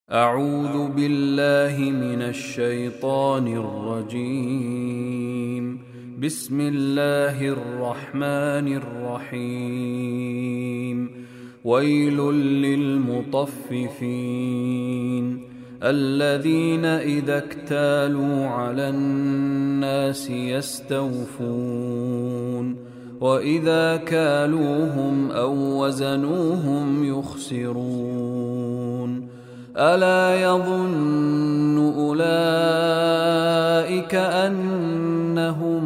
أعوذ بالله من الشيطان الرجيم. بسم الله الرحمن الرحيم. ويل للمطففين الذين إذا اكتالوا على الناس يستوفون وإذا كالوهم أو وزنوهم يخسرون. ألا يظن أولئك أنهم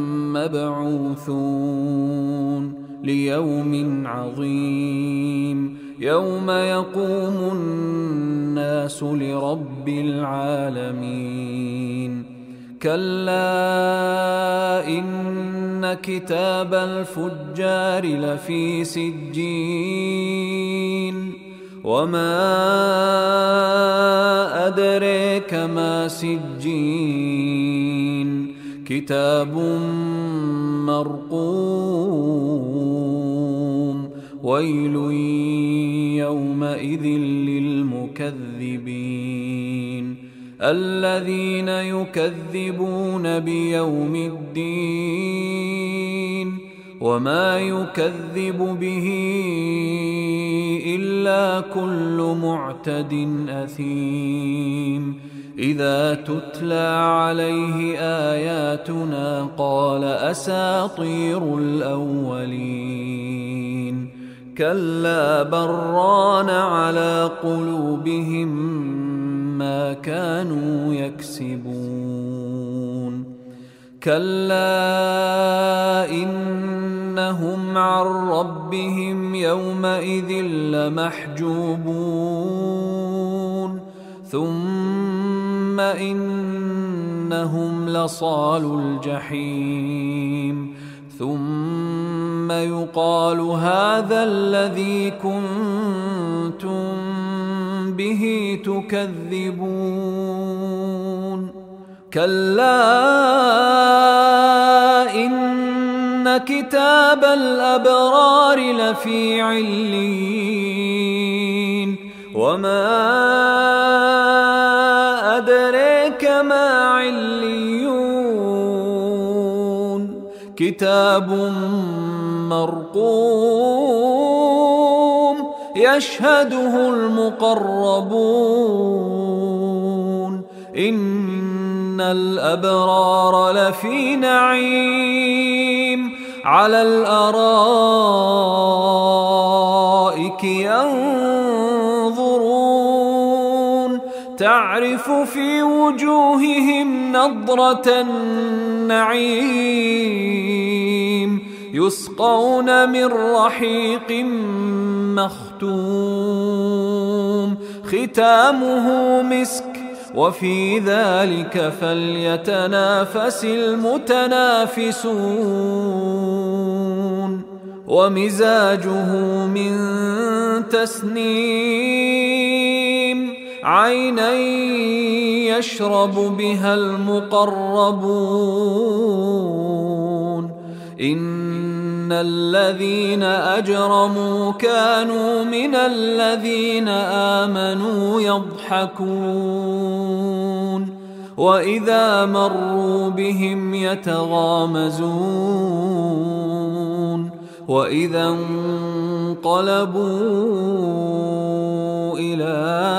مبعوثون ليوم عظيم يوم يقوم الناس لرب العالمين. كلا إن كتاب الفجار لفي سجين وما أدريك ما سجين كتاب مرقوم. ويل يومئذ للمكذبين الذين يكذبون بيوم الدين وما يكذب به إلا كل معتد أثيم. إذا تتلى عليه آياتنا قال أساطير الأولين. كلا بران على قلوبهم ما كانوا يكسبون. كلا إنهم عن ربهم يومئذ لمحجوبون ثم إنهم لصالو الجحيم. ثم يقال هذا الذي كنتم به تكذبون. كلا إن كتاب الأبرار لفي عليين وما أدريك ما عليون كتاب مرقوم يشهده المقربون. إن الأبرار لفي نعيم على الأرائك ينظرون تعرف في وجوههم نضرة النعيم يسقون من رحيق مختوم ختامه مسك وفي ذلك فليتنافس المتنافسون. ومزاجه من تسنيم عينا يشرب بها المقربون. إن الذين أجرموا كانوا من الذين آمنوا يضحكون وإذا مروا بهم يتغامزون وإذا انقلبوا إلى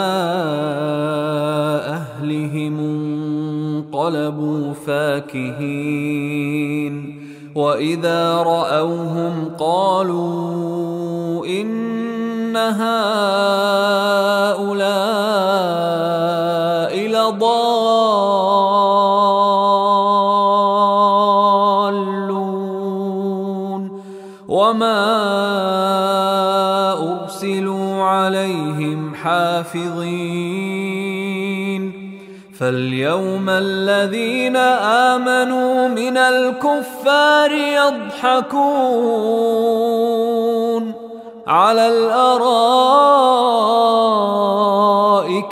أهلهم انقلبوا فاكهين وإذا رأوهم قالوا إن هؤلاء لضالون وما أرسلوا عليهم حافظين. فاليوم الذين آمنوا من الكفار يضحكون على الأرائك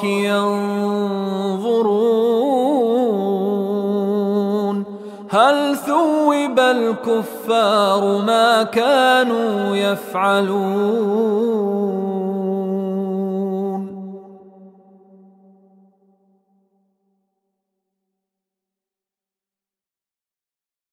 ينظرون هل ثوب الكفار ما كانوا يفعلون.